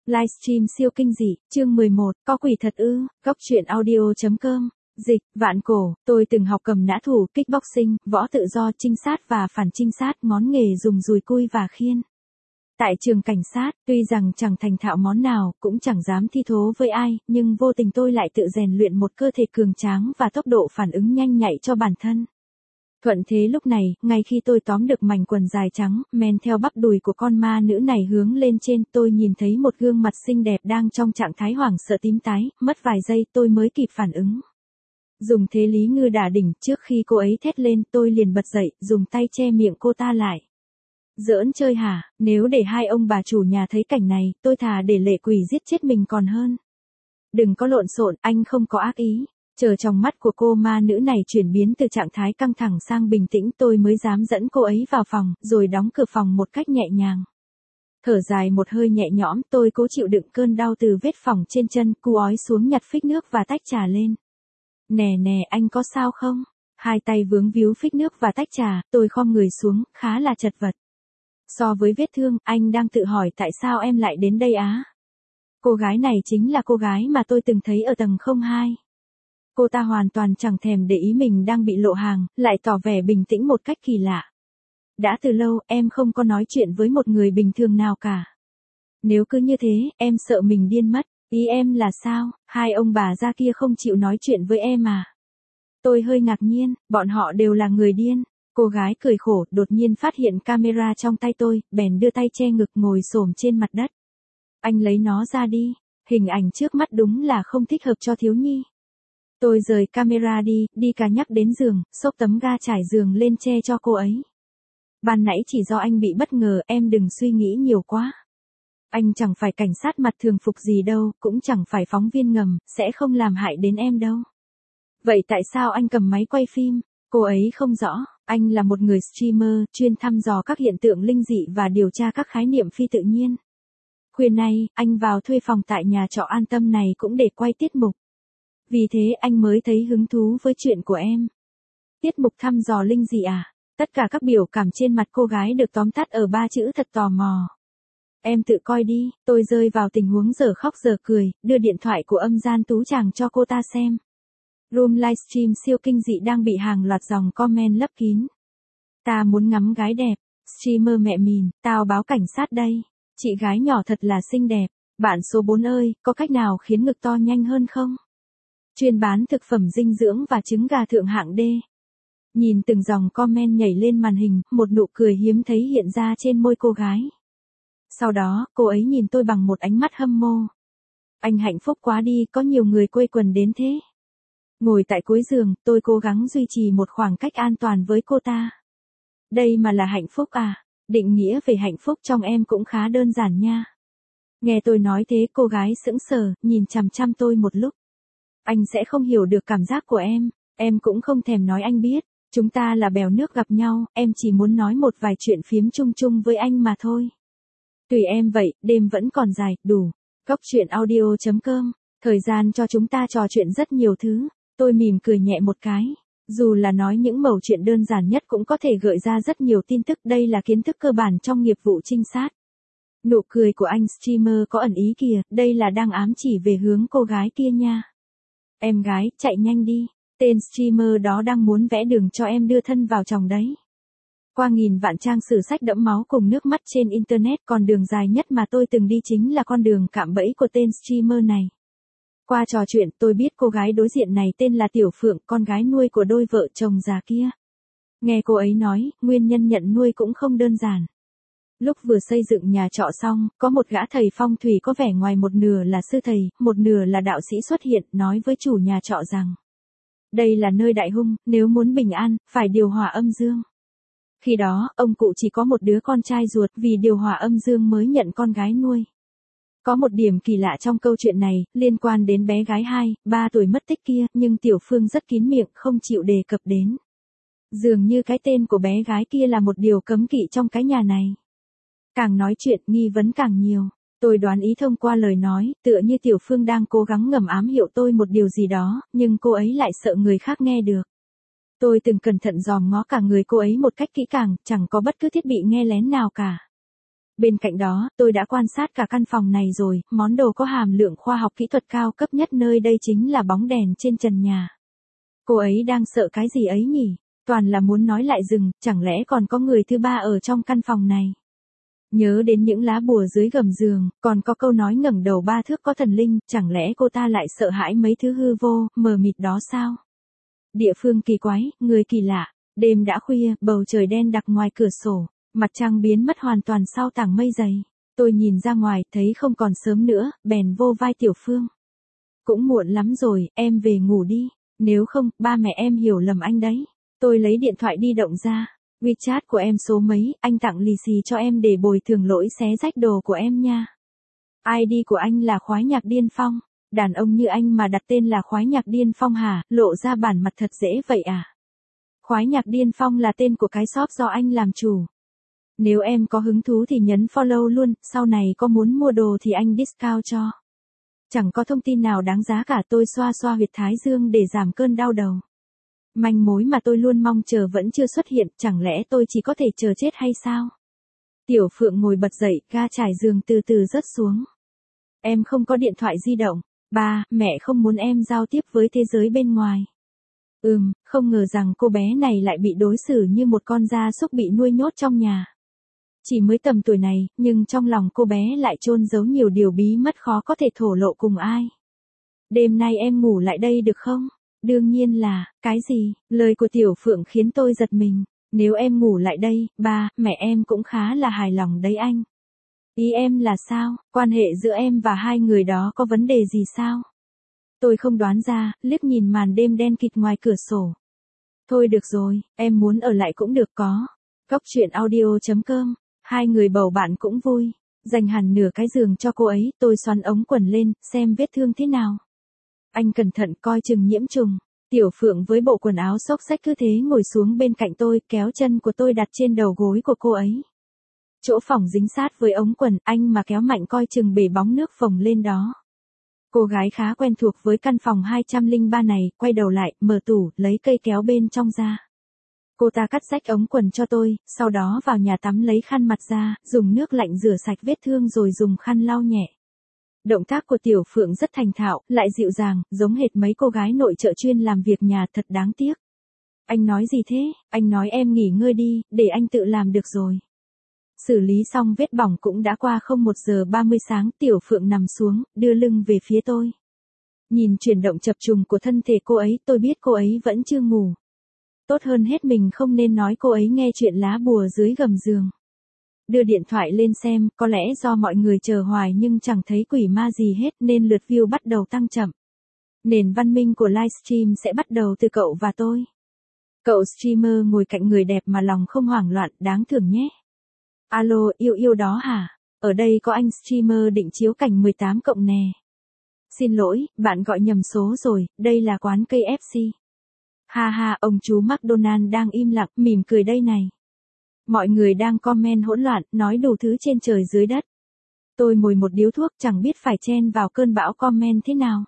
Livestream siêu kinh dị, chương 11, có quỷ thật ư, góc truyện audio.com, dịch, vạn cổ, tôi từng học cầm nã thủ, kickboxing, võ tự do, trinh sát và phản trinh sát, ngón nghề dùng dùi cui và khiên. Tại trường cảnh sát, tuy rằng chẳng thành thạo món nào, cũng chẳng dám thi thố với ai, nhưng vô tình tôi lại tự rèn luyện một cơ thể cường tráng và tốc độ phản ứng nhanh nhạy cho bản thân. Thuận thế lúc này, ngay khi tôi tóm được mảnh quần dài trắng, men theo bắp đùi của con ma nữ này hướng lên trên, tôi nhìn thấy một gương mặt xinh đẹp đang trong trạng thái hoảng sợ tím tái, mất vài giây tôi mới kịp phản ứng. Dùng thế Lý Ngư đả đỉnh, trước khi cô ấy thét lên, tôi liền bật dậy, dùng tay che miệng cô ta lại. Giỡn chơi hả, nếu để hai ông bà chủ nhà thấy cảnh này, tôi thà để lệ quỷ giết chết mình còn hơn. Đừng có lộn xộn, anh không có ác ý. Chờ trong mắt của cô ma nữ này chuyển biến từ trạng thái căng thẳng sang bình tĩnh, tôi mới dám dẫn cô ấy vào phòng, rồi đóng cửa phòng một cách nhẹ nhàng. Thở dài một hơi nhẹ nhõm, tôi cố chịu đựng cơn đau từ vết phỏng trên chân, cu ói xuống nhặt phích nước và tách trà lên. Nè nè, anh có sao không? Hai tay vướng víu phích nước và tách trà, tôi khom người xuống, khá là chật vật. So với vết thương, anh đang tự hỏi tại sao em lại đến đây á? Cô gái này chính là cô gái mà tôi từng thấy ở tầng 02. Cô ta hoàn toàn chẳng thèm để ý mình đang bị lộ hàng, lại tỏ vẻ bình tĩnh một cách kỳ lạ. Đã từ lâu, em không có nói chuyện với một người bình thường nào cả. Nếu cứ như thế, em sợ mình điên mất. Ý em là sao, hai ông bà già kia không chịu nói chuyện với em à? Tôi hơi ngạc nhiên, bọn họ đều là người điên. Cô gái cười khổ, đột nhiên phát hiện camera trong tay tôi, bèn đưa tay che ngực ngồi xổm trên mặt đất. Anh lấy nó ra đi, hình ảnh trước mắt đúng là không thích hợp cho thiếu nhi. Tôi rời camera đi cà nhắc đến giường, xốc tấm ga trải giường lên che cho cô ấy. Ban nãy chỉ do anh bị bất ngờ, em đừng suy nghĩ nhiều quá. Anh chẳng phải cảnh sát mặt thường phục gì đâu, cũng chẳng phải phóng viên ngầm, sẽ không làm hại đến em đâu. Vậy tại sao anh cầm máy quay phim? Cô ấy không rõ, anh là một người streamer, chuyên thăm dò các hiện tượng linh dị và điều tra các khái niệm phi tự nhiên. Khuya nay, anh vào thuê phòng tại nhà trọ An Tâm này cũng để quay tiết mục. Vì thế anh mới thấy hứng thú với chuyện của em. Tiết mục thăm dò linh dị à? Tất cả các biểu cảm trên mặt cô gái được tóm tắt ở 3 chữ thật tò mò. Em tự coi đi, tôi rơi vào tình huống giờ khóc giờ cười, đưa điện thoại của âm gian tú chàng cho cô ta xem. Room livestream siêu kinh dị đang bị hàng loạt dòng comment lấp kín. Ta muốn ngắm gái đẹp, streamer mẹ mìn, tao báo cảnh sát đây. Chị gái nhỏ thật là xinh đẹp. Bạn số 4 ơi, có cách nào khiến ngực to nhanh hơn không? Chuyên bán thực phẩm dinh dưỡng và trứng gà thượng hạng D. Nhìn từng dòng comment nhảy lên màn hình, một nụ cười hiếm thấy hiện ra trên môi cô gái. Sau đó, cô ấy nhìn tôi bằng một ánh mắt hâm mộ. Anh hạnh phúc quá đi, có nhiều người quây quần đến thế. Ngồi tại cuối giường, tôi cố gắng duy trì một khoảng cách an toàn với cô ta. Đây mà là hạnh phúc à? Định nghĩa về hạnh phúc trong em cũng khá đơn giản nha. Nghe tôi nói thế, cô gái sững sờ, nhìn chằm chằm tôi một lúc. Anh sẽ không hiểu được cảm giác của em cũng không thèm nói anh biết. Chúng ta là bèo nước gặp nhau, em chỉ muốn nói một vài chuyện phiếm chung chung với anh mà thôi. Tùy em vậy, đêm vẫn còn dài, đủ. Góc truyện audio.com, thời gian cho chúng ta trò chuyện rất nhiều thứ. Tôi mỉm cười nhẹ một cái. Dù là nói những mẩu chuyện đơn giản nhất cũng có thể gợi ra rất nhiều tin tức, đây là kiến thức cơ bản trong nghiệp vụ trinh sát. Nụ cười của anh streamer có ẩn ý kìa, đây là đang ám chỉ về hướng cô gái kia nha. Em gái, chạy nhanh đi, tên streamer đó đang muốn vẽ đường cho em đưa thân vào chồng đấy. Qua nghìn vạn trang sử sách đẫm máu cùng nước mắt trên internet, con đường dài nhất mà tôi từng đi chính là con đường cạm bẫy của tên streamer này. Qua trò chuyện, tôi biết cô gái đối diện này tên là Tiểu Phượng, con gái nuôi của đôi vợ chồng già kia. Nghe cô ấy nói, nguyên nhân nhận nuôi cũng không đơn giản. Lúc vừa xây dựng nhà trọ xong, có một gã thầy phong thủy có vẻ ngoài một nửa là sư thầy, một nửa là đạo sĩ xuất hiện, nói với chủ nhà trọ rằng đây là nơi đại hung, nếu muốn bình an, phải điều hòa âm dương. Khi đó, ông cụ chỉ có một đứa con trai ruột, vì điều hòa âm dương mới nhận con gái nuôi. Có một điểm kỳ lạ trong câu chuyện này, liên quan đến bé gái 2-3 tuổi mất tích kia, nhưng Tiểu Phương rất kín miệng, không chịu đề cập đến. Dường như cái tên của bé gái kia là một điều cấm kỵ trong cái nhà này. Càng nói chuyện, nghi vấn càng nhiều. Tôi đoán ý thông qua lời nói, tựa như Tiểu Phương đang cố gắng ngầm ám hiệu tôi một điều gì đó, nhưng cô ấy lại sợ người khác nghe được. Tôi từng cẩn thận dòm ngó cả người cô ấy một cách kỹ càng, chẳng có bất cứ thiết bị nghe lén nào cả. Bên cạnh đó, tôi đã quan sát cả căn phòng này rồi, món đồ có hàm lượng khoa học kỹ thuật cao cấp nhất nơi đây chính là bóng đèn trên trần nhà. Cô ấy đang sợ cái gì ấy nhỉ? Toàn là muốn nói lại dừng, chẳng lẽ còn có người thứ ba ở trong căn phòng này? Nhớ đến những lá bùa dưới gầm giường, còn có câu nói ngẩng đầu 3 thước có thần linh, chẳng lẽ cô ta lại sợ hãi mấy thứ hư vô, mờ mịt đó sao? Địa phương kỳ quái, người kỳ lạ, đêm đã khuya, bầu trời đen đặc ngoài cửa sổ, mặt trăng biến mất hoàn toàn sau tảng mây dày. Tôi nhìn ra ngoài, thấy không còn sớm nữa, bèn vô vai Tiểu Phương. Cũng muộn lắm rồi, em về ngủ đi, nếu không, ba mẹ em hiểu lầm anh đấy. Tôi lấy điện thoại di động ra. WeChat của em số mấy, anh tặng lì xì cho em để bồi thường lỗi xé rách đồ của em nha. ID của anh là Khoái Nhạc Điên Phong. Đàn ông như anh mà đặt tên là Khoái Nhạc Điên Phong hả, lộ ra bản mặt thật dễ vậy à? Khoái Nhạc Điên Phong là tên của cái shop do anh làm chủ. Nếu em có hứng thú thì nhấn follow luôn, sau này có muốn mua đồ thì anh discount cho. Chẳng có thông tin nào đáng giá cả, tôi xoa xoa huyệt thái dương để giảm cơn đau đầu. Manh mối mà tôi luôn mong chờ vẫn chưa xuất hiện, chẳng lẽ tôi chỉ có thể chờ chết hay sao? Tiểu Phượng ngồi bật dậy, ga trải giường từ từ rớt xuống. Em không có điện thoại di động. Ba, mẹ không muốn em giao tiếp với thế giới bên ngoài. Không ngờ rằng cô bé này lại bị đối xử như một con gia súc bị nuôi nhốt trong nhà. Chỉ mới tầm tuổi này, nhưng trong lòng cô bé lại chôn giấu nhiều điều bí mật khó có thể thổ lộ cùng ai. Đêm nay em ngủ lại đây được không? Đương nhiên là, cái gì? Lời của Tiểu Phượng khiến tôi giật mình. Nếu em ngủ lại đây, ba, mẹ em cũng khá là hài lòng đấy anh. Ý em là sao? Quan hệ giữa em và hai người đó có vấn đề gì sao? Tôi không đoán ra, liếc nhìn màn đêm đen kịt ngoài cửa sổ. Thôi được rồi, em muốn ở lại cũng được có. Góc truyện audio.com, hai người bầu bạn cũng vui. Dành hẳn nửa cái giường cho cô ấy, tôi xoắn ống quần lên, xem vết thương thế nào. Anh cẩn thận coi chừng nhiễm trùng. Tiểu Phượng với bộ quần áo xốc xách cứ thế ngồi xuống bên cạnh tôi, kéo chân của tôi đặt trên đầu gối của cô ấy. Chỗ phỏng dính sát với ống quần, anh mà kéo mạnh coi chừng bể bóng nước phồng lên đó. Cô gái khá quen thuộc với căn phòng 203 này, quay đầu lại, mở tủ, lấy cây kéo bên trong ra. Cô ta cắt rách ống quần cho tôi, sau đó vào nhà tắm lấy khăn mặt ra, dùng nước lạnh rửa sạch vết thương rồi dùng khăn lau nhẹ. Động tác của Tiểu Phượng rất thành thạo, lại dịu dàng, giống hệt mấy cô gái nội trợ chuyên làm việc nhà, thật đáng tiếc. Anh nói gì thế? Anh nói em nghỉ ngơi đi, để anh tự làm được rồi. Xử lý xong vết bỏng cũng đã qua 1:30 sáng, Tiểu Phượng nằm xuống, đưa lưng về phía tôi. Nhìn chuyển động chập trùng của thân thể cô ấy, tôi biết cô ấy vẫn chưa ngủ. Tốt hơn hết mình không nên nói cô ấy nghe chuyện lá bùa dưới gầm giường. Đưa điện thoại lên xem, có lẽ do mọi người chờ hoài nhưng chẳng thấy quỷ ma gì hết nên lượt view bắt đầu tăng chậm. Nền văn minh của livestream sẽ bắt đầu từ cậu và tôi. Cậu streamer ngồi cạnh người đẹp mà lòng không hoảng loạn, đáng thưởng nhé. Alo, yêu đó hả? Ở đây có anh streamer định chiếu cảnh 18 cộng nè. Xin lỗi, bạn gọi nhầm số rồi, đây là quán KFC. Ha ha, ông chú McDonald đang im lặng, mỉm cười đây này. Mọi người đang comment hỗn loạn, nói đủ thứ trên trời dưới đất. Tôi mồi một điếu thuốc, chẳng biết phải chen vào cơn bão comment thế nào.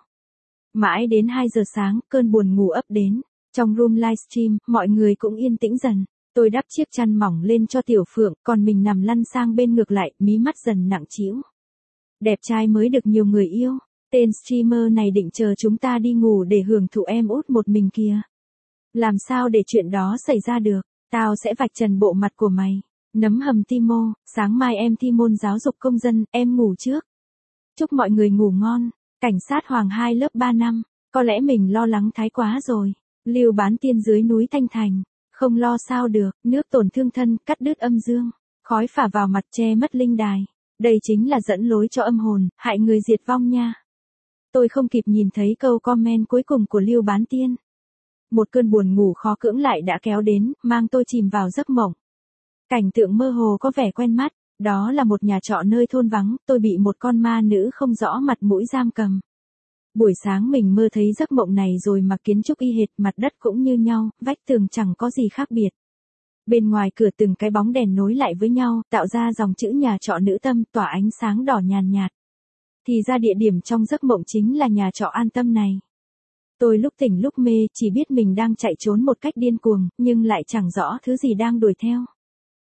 Mãi đến 2 giờ sáng, cơn buồn ngủ ập đến. Trong room livestream, mọi người cũng yên tĩnh dần. Tôi đắp chiếc chăn mỏng lên cho Tiểu Phượng, còn mình nằm lăn sang bên ngược lại, mí mắt dần nặng trĩu. Đẹp trai mới được nhiều người yêu. Tên streamer này định chờ chúng ta đi ngủ để hưởng thụ em út một mình kìa. Làm sao để chuyện đó xảy ra được? Tao sẽ vạch trần bộ mặt của mày. Nấm hầm Timo, sáng mai em thi môn giáo dục công dân, em ngủ trước. Chúc mọi người ngủ ngon. Cảnh sát Hoàng 2 lớp 3 năm. Có lẽ mình lo lắng thái quá rồi. Lưu Bán Tiên dưới núi Thanh Thành. Không lo sao được, nước tổn thương thân, cắt đứt âm dương. Khói phả vào mặt che mất linh đài. Đây chính là dẫn lối cho âm hồn, hại người diệt vong nha. Tôi không kịp nhìn thấy câu comment cuối cùng của Lưu Bán Tiên. Một cơn buồn ngủ khó cưỡng lại đã kéo đến, mang tôi chìm vào giấc mộng. Cảnh tượng mơ hồ có vẻ quen mắt, đó là một nhà trọ nơi thôn vắng, tôi bị một con ma nữ không rõ mặt mũi giam cầm. Buổi sáng mình mơ thấy giấc mộng này rồi mà kiến trúc y hệt, mặt đất cũng như nhau, vách tường chẳng có gì khác biệt. Bên ngoài cửa từng cái bóng đèn nối lại với nhau, tạo ra dòng chữ nhà trọ nữ tâm, tỏa ánh sáng đỏ nhàn nhạt. Thì ra địa điểm trong giấc mộng chính là nhà trọ an tâm này. Tôi lúc tỉnh lúc mê, chỉ biết mình đang chạy trốn một cách điên cuồng, nhưng lại chẳng rõ thứ gì đang đuổi theo.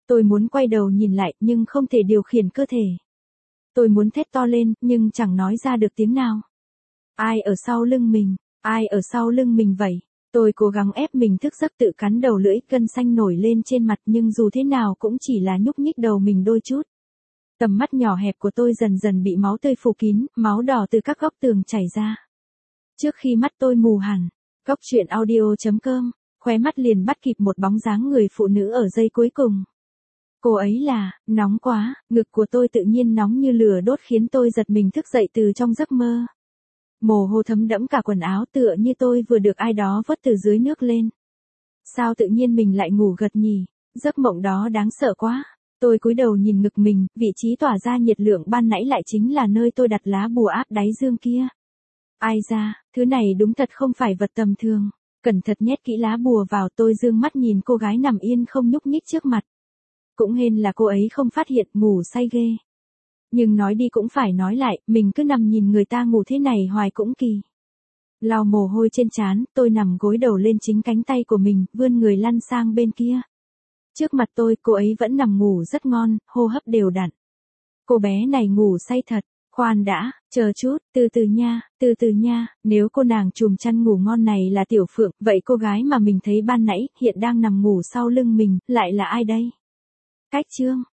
Tôi muốn quay đầu nhìn lại nhưng không thể điều khiển cơ thể. Tôi muốn thét to lên nhưng chẳng nói ra được tiếng nào. Ai ở sau lưng mình? Ai ở sau lưng mình vậy? Tôi cố gắng ép mình thức giấc tự cắn đầu lưỡi, gân xanh nổi lên trên mặt nhưng dù thế nào cũng chỉ là nhúc nhích đầu mình đôi chút. Tầm mắt nhỏ hẹp của tôi dần dần bị máu tươi phủ kín, máu đỏ từ các góc tường chảy ra. Trước khi mắt tôi mù hẳn, góc truyện audio.com, khóe mắt liền bắt kịp một bóng dáng người phụ nữ ở giây cuối cùng. Cô ấy là, nóng quá, ngực của tôi tự nhiên nóng như lửa đốt khiến tôi giật mình thức dậy từ trong giấc mơ. Mồ hôi thấm đẫm cả quần áo tựa như tôi vừa được ai đó vớt từ dưới nước lên. Sao tự nhiên mình lại ngủ gật nhỉ? Giấc mộng đó đáng sợ quá. Tôi cúi đầu nhìn ngực mình, vị trí tỏa ra nhiệt lượng ban nãy lại chính là nơi tôi đặt lá bùa áp đáy dương kia. Ai da, thứ này đúng thật không phải vật tầm thường. Cẩn thận nhét kỹ lá bùa vào, tôi dương mắt nhìn cô gái nằm yên không nhúc nhích trước mặt. Cũng hên là cô ấy không phát hiện, ngủ say ghê. Nhưng nói đi cũng phải nói lại, mình cứ nằm nhìn người ta ngủ thế này hoài cũng kỳ. Lau mồ hôi trên trán, tôi nằm gối đầu lên chính cánh tay của mình, vươn người lăn sang bên kia. Trước mặt tôi, cô ấy vẫn nằm ngủ rất ngon, hô hấp đều đặn. Cô bé này ngủ say thật. Khoan đã, chờ chút, từ từ nha, nếu cô nàng chùm chăn ngủ ngon này là Tiểu Phượng, vậy cô gái mà mình thấy ban nãy, hiện đang nằm ngủ sau lưng mình, lại là ai đây? Cách chương.